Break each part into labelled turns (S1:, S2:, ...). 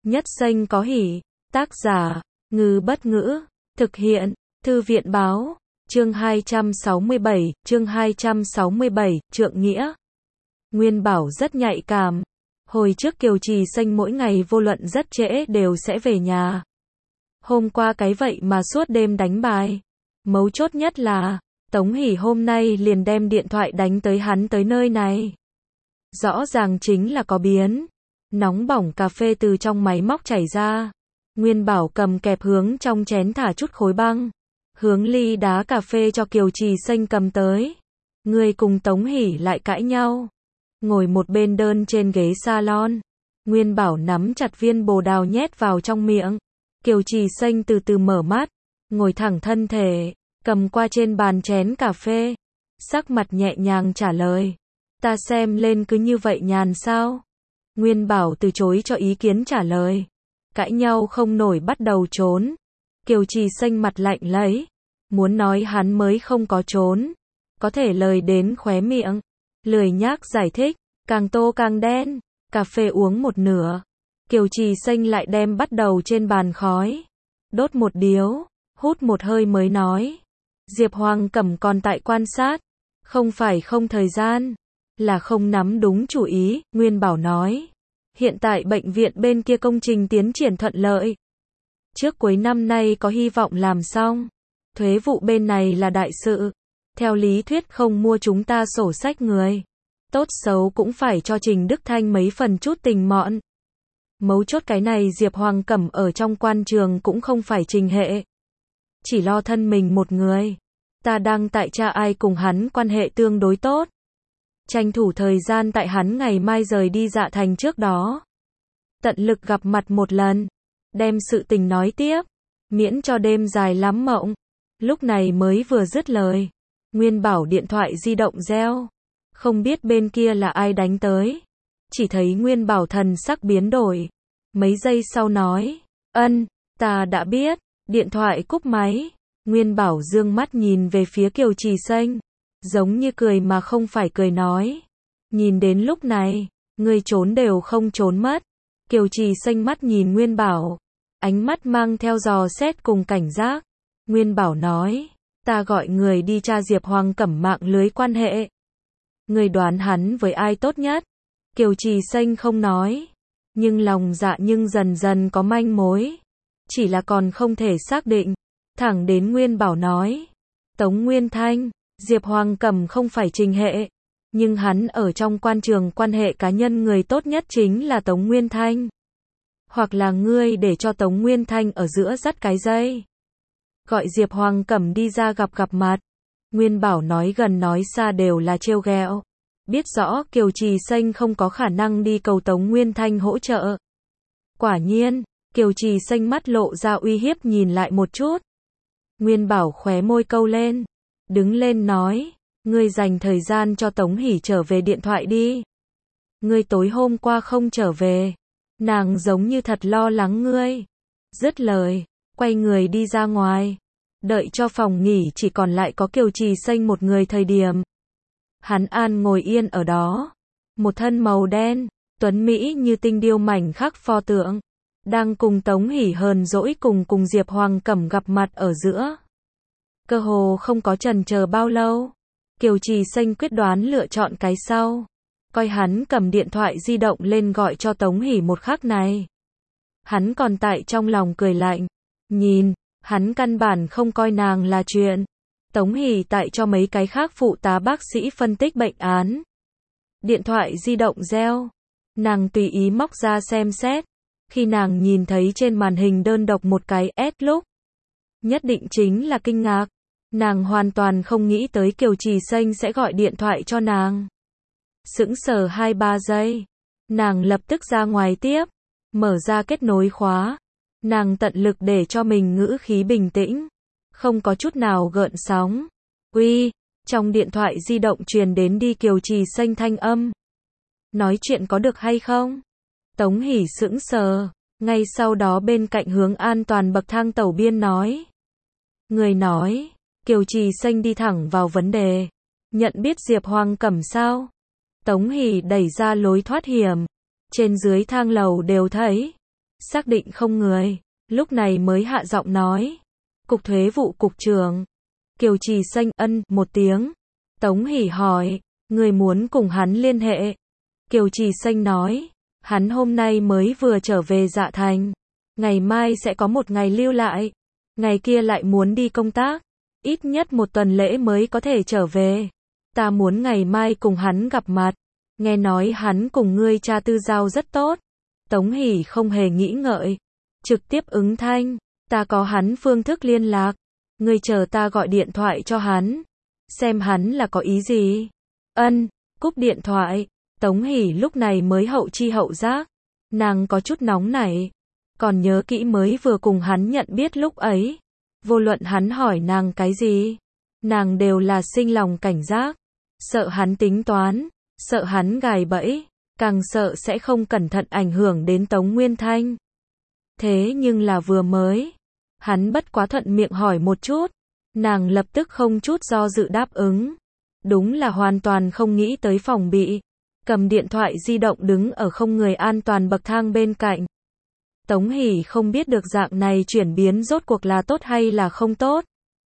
S1: Nhất xanh có hỉ. Tác giả, Ngư Bất Ngữ. Thực hiện, Thư viện Báo. Chương 267, Trượng Nghĩa. Nguyên Bảo rất nhạy cảm. Hồi trước Kiều Trì Xanh mỗi ngày vô luận rất trễ đều sẽ về nhà. Hôm qua cái vậy mà suốt đêm đánh bài. Mấu chốt nhất là, Tống Hỷ hôm nay liền đem điện thoại đánh tới hắn tới nơi này. Rõ ràng chính là có biến. Nóng bỏng cà phê từ trong máy móc chảy ra. Nguyên Bảo cầm kẹp hướng trong chén thả chút khối băng. Hướng ly đá cà phê cho Kiều Trì Xanh cầm tới. Người cùng Tống Hỷ lại cãi nhau. Ngồi một bên đơn trên ghế salon. Nguyên Bảo nắm chặt viên bồ đào nhét vào trong miệng. Kiều Trì Xanh từ từ mở mắt. Ngồi thẳng thân thể. Cầm qua trên bàn chén cà phê. Sắc mặt nhẹ nhàng trả lời. Ta xem lên cứ như vậy nhàn sao? Nguyên Bảo từ chối cho ý kiến trả lời. Cãi nhau không nổi bắt đầu trốn. Kiều Trì Xanh mặt lạnh lấy. Muốn nói hắn mới không có trốn. Có thể lời đến khóe miệng. Lười nhác giải thích. Càng tô càng đen. Cà phê uống một nửa. Kiều Trì Xanh lại đem bắt đầu trên bàn khói. Đốt một điếu. Hút một hơi mới nói. Diệp Hoàng Cẩm còn tại quan sát. Không phải không thời gian. Là không nắm đúng chủ ý. Nguyên Bảo nói. Hiện tại bệnh viện bên kia công trình tiến triển thuận lợi. Trước cuối năm nay có hy vọng làm xong. Thuế vụ bên này là đại sự. Theo lý thuyết không mua chúng ta sổ sách người. Tốt xấu cũng phải cho Trình Đức Thanh mấy phần chút tình mọn. Mấu chốt cái này Diệp Hoàng Cẩm ở trong quan trường cũng không phải Trình hệ. Chỉ lo thân mình một người. Ta đang tại tra ai cùng hắn quan hệ tương đối tốt. Tranh thủ thời gian tại hắn ngày mai rời đi Dạ Thành trước đó. Tận lực gặp mặt một lần. Đem sự tình nói tiếp. Miễn cho đêm dài lắm mộng. Lúc này mới vừa dứt lời. Nguyên Bảo điện thoại di động reo. Không biết bên kia là ai đánh tới. Chỉ thấy Nguyên Bảo thần sắc biến đổi. Mấy giây sau nói. Ta đã biết. Điện thoại cúp máy. Nguyên Bảo dương mắt nhìn về phía Kiều Trì Xanh. Giống như cười mà không phải cười nói. Nhìn đến lúc này. Người trốn đều không trốn mất. Kiều Trì Xanh mắt nhìn Nguyên Bảo. Ánh mắt mang theo dò xét cùng cảnh giác. Nguyên Bảo nói. Ta gọi người đi tra Diệp Hoàng Cẩm mạng lưới quan hệ. Người đoán hắn với ai tốt nhất? Kiều Trì Xanh không nói. Nhưng lòng dạ nhưng dần dần có manh mối. Chỉ là còn không thể xác định. Thẳng đến Nguyên Bảo nói. Tống Nguyên Thanh. Diệp Hoàng Cẩm không phải Trình hệ. Nhưng hắn ở trong quan trường quan hệ cá nhân người tốt nhất chính là Tống Nguyên Thanh. Hoặc là ngươi để cho Tống Nguyên Thanh ở giữa dắt cái dây. Gọi Diệp Hoàng Cẩm đi ra gặp mặt. Nguyên Bảo nói gần nói xa đều là trêu ghẹo. Biết rõ Kiều Trì Xanh không có khả năng đi cầu Tống Nguyên Thanh hỗ trợ. Quả nhiên, Kiều Trì Xanh mắt lộ ra uy hiếp nhìn lại một chút. Nguyên Bảo khóe môi câu lên. Đứng lên nói. Ngươi dành thời gian cho Tống Hỷ trở về điện thoại đi. Ngươi tối hôm qua không trở về. Nàng giống như thật lo lắng ngươi. Dứt lời, quay người đi ra ngoài. Đợi cho phòng nghỉ chỉ còn lại có Kiều Trì Xanh một người thời điểm. Hắn an ngồi yên ở đó. Một thân màu đen, tuấn Mỹ như tinh điêu mảnh khắc pho tượng. Đang cùng Tống Hỷ hờn dỗi cùng Diệp Hoàng Cẩm gặp mặt ở giữa. Cơ hồ không có chần chờ bao lâu. Kiều Trì Xanh quyết đoán lựa chọn cái sau. Coi hắn cầm điện thoại di động lên gọi cho Tống Hỷ một khắc này. Hắn còn tại trong lòng cười lạnh. Nhìn, hắn căn bản không coi nàng là chuyện. Tống Hỷ tại cho mấy cái khác phụ tá bác sĩ phân tích bệnh án. Điện thoại di động reo. Nàng tùy ý móc ra xem xét. Khi nàng nhìn thấy trên màn hình đơn độc một cái S lúc. Nhất định chính là kinh ngạc. Nàng hoàn toàn không nghĩ tới Kiều Trì Xanh sẽ gọi điện thoại cho nàng. Sững sờ 2-3 giây. Nàng lập tức ra ngoài tiếp. Mở ra kết nối khóa. Nàng tận lực để cho mình ngữ khí bình tĩnh. Không có chút nào gợn sóng. Uy, trong điện thoại di động truyền đến đi Kiều Trì Xanh thanh âm. Nói chuyện có được hay không? Tống Hỷ sững sờ. Ngay sau đó bên cạnh hướng an toàn bậc thang tàu biên nói. Người nói. Kiều Trì Xanh đi thẳng vào vấn đề. Nhận biết Diệp Hoàng Cẩm sao? Tống Hỷ đẩy ra lối thoát hiểm. Trên dưới thang lầu đều thấy. xác định không người, lúc này mới hạ giọng nói. Cục thuế vụ cục trưởng. Kiều Trì Xanh ân một tiếng. Tống Hỷ hỏi, người muốn cùng hắn liên hệ. Kiều Trì Xanh nói, hắn hôm nay mới vừa trở về Dạ Thành. Ngày mai sẽ có một ngày lưu lại. Ngày kia lại muốn đi công tác. Ít nhất một tuần lễ mới có thể trở về. Ta muốn ngày mai cùng hắn gặp mặt. Nghe nói hắn cùng ngươi cha tư giao rất tốt. Tống Hỷ không hề nghĩ ngợi. Trực tiếp ứng thanh. Ta có hắn phương thức liên lạc. Ngươi chờ ta gọi điện thoại cho hắn. Xem hắn là có ý gì. Ân, cúp điện thoại. Tống Hỷ lúc này mới hậu chi hậu giác. Nàng có chút nóng nảy. Còn nhớ kỹ mới vừa cùng hắn nhận biết lúc ấy. Vô luận hắn hỏi nàng cái gì. Nàng đều là sinh lòng cảnh giác. Sợ hắn tính toán. Sợ hắn gài bẫy. Càng sợ sẽ không cẩn thận ảnh hưởng đến Tống Nguyên Thanh. Thế nhưng là vừa mới. Hắn bất quá thuận miệng hỏi một chút. Nàng lập tức không chút do dự đáp ứng. Đúng là hoàn toàn không nghĩ tới phòng bị. Cầm điện thoại di động đứng ở không người an toàn bậc thang bên cạnh. Tống Hỷ không biết được dạng này chuyển biến rốt cuộc là tốt hay là không tốt.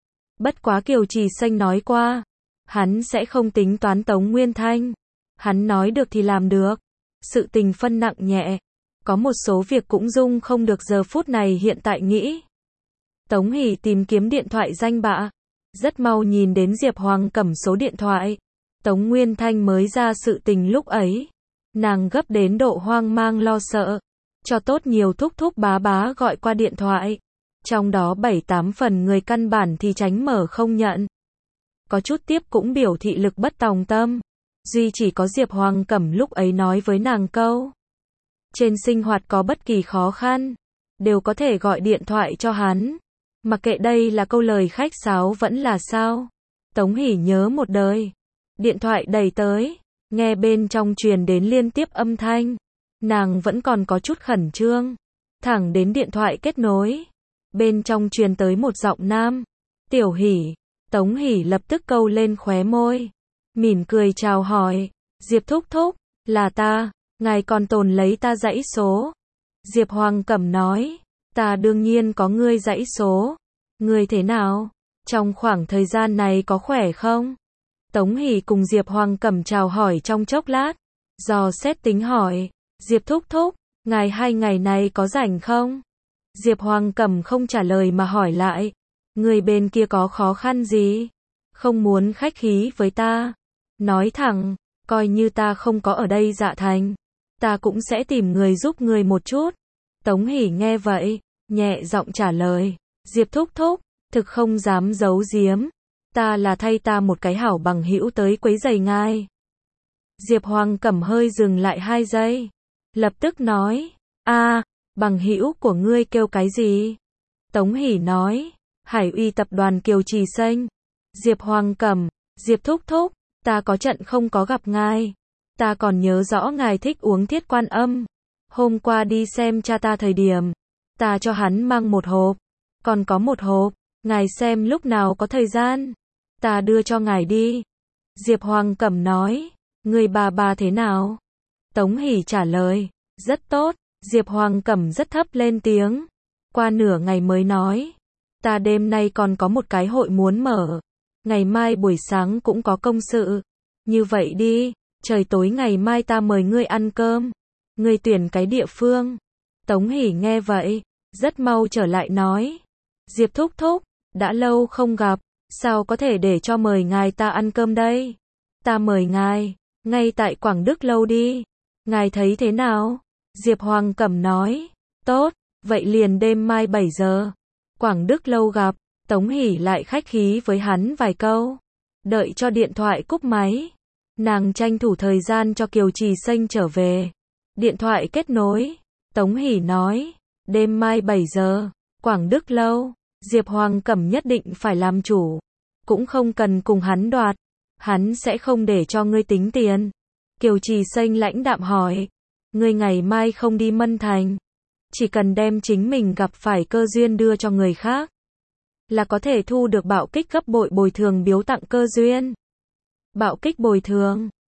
S1: Bất quá Kiều Trì Xanh nói qua. Hắn sẽ không tính toán Tống Nguyên Thanh. Hắn nói được thì làm được. Sự tình phân nặng nhẹ. Có một số việc cũng dung không được giờ phút này hiện tại nghĩ. Tống Hỷ tìm kiếm điện thoại danh bạ. Rất mau nhìn đến Diệp Hoàng Cẩm số điện thoại. Tống Nguyên Thanh mới ra sự tình lúc ấy. Nàng gấp đến độ hoang mang lo sợ. Cho tốt nhiều thúc thúc bá bá gọi qua điện thoại. Trong đó 7-8 phần người căn bản thì tránh mở không nhận. Có chút tiếp cũng biểu thị lực bất tòng tâm. Duy chỉ có Diệp Hoàng Cẩm lúc ấy nói với nàng câu. Trên sinh hoạt có bất kỳ khó khăn. Đều có thể gọi điện thoại cho hắn. Mặc kệ đây là câu lời khách sáo vẫn là sao. Tống Hỷ nhớ một đời. Điện thoại đẩy tới. Nghe bên trong truyền đến liên tiếp âm thanh. Nàng vẫn còn có chút khẩn trương. Thẳng đến điện thoại kết nối. Bên trong truyền tới một giọng nam. Tiểu Hỷ. Tống Hỷ lập tức câu lên khóe môi. Mỉm cười chào hỏi. Diệp thúc thúc. Là ta. Ngài còn tồn lấy ta dãy số. Diệp Hoàng Cẩm nói. Ta đương nhiên có ngươi dãy số. Ngươi thế nào? Trong khoảng thời gian này có khỏe không? Tống Hỷ cùng Diệp Hoàng Cẩm chào hỏi trong chốc lát. Dò xét tính hỏi. Diệp thúc thúc, ngài 2 ngày này có rảnh không? Diệp Hoàng Cẩm không trả lời mà hỏi lại. Người bên kia có khó khăn gì? Không muốn khách khí với ta. Nói thẳng, coi như ta không có ở đây Dạ Thành. Ta cũng sẽ tìm người giúp người một chút. Tống Hỷ nghe vậy, nhẹ giọng trả lời. Diệp thúc thúc, thực không dám giấu giếm. Ta là thay ta một cái hảo bằng hữu tới quấy rầy ngài. Diệp Hoàng Cẩm hơi dừng lại 2 giây. Lập tức nói. Bằng hữu của ngươi kêu cái gì? Tống Hỷ nói. Hải Uy tập đoàn Kiều Trì Xanh. Diệp Hoàng Cẩm. Diệp thúc thúc, ta có trận không có gặp ngài. Ta còn nhớ rõ ngài thích uống Thiết Quan Âm. Hôm qua đi xem cha ta thời điểm. Ta cho hắn mang một hộp. Còn có một hộp. Ngài xem lúc nào có thời gian. Ta đưa cho ngài đi. Diệp Hoàng Cẩm nói. Người bà thế nào? Tống Hỷ trả lời. Rất tốt. Diệp Hoàng Cẩm rất thấp lên tiếng. Qua nửa ngày mới nói. Ta đêm nay còn có một cái hội muốn mở. Ngày mai buổi sáng cũng có công sự. Như vậy đi. Trời tối ngày mai ta mời ngươi ăn cơm. Ngươi tuyển cái địa phương. Tống Hỷ nghe vậy. Rất mau trở lại nói. Diệp thúc thúc. Đã lâu không gặp. Sao có thể để cho mời ngài ta ăn cơm đây? Ta mời ngài. Ngay tại Quảng Đức Lâu đi. Ngài thấy thế nào? Diệp Hoàng Cẩm nói. Tốt. Vậy liền đêm mai 7 giờ. Quảng Đức Lâu gặp. Tống Hỷ lại khách khí với hắn vài câu. Đợi cho điện thoại cúp máy. Nàng tranh thủ thời gian cho Kiều Trì Xanh trở về. Điện thoại kết nối. Tống Hỷ nói. Đêm mai 7 giờ. Quảng Đức Lâu. Diệp Hoàng Cẩm nhất định phải làm chủ. Cũng không cần cùng hắn đoạt. Hắn sẽ không để cho ngươi tính tiền. Kiều Trì Xanh lãnh đạm hỏi. Ngươi ngày mai không đi Mân Thành. Chỉ cần đem chính mình gặp phải cơ duyên đưa cho người khác. Là có thể thu được bạo kích gấp bội bồi thường biếu tặng cơ duyên. Bạo kích bồi thường.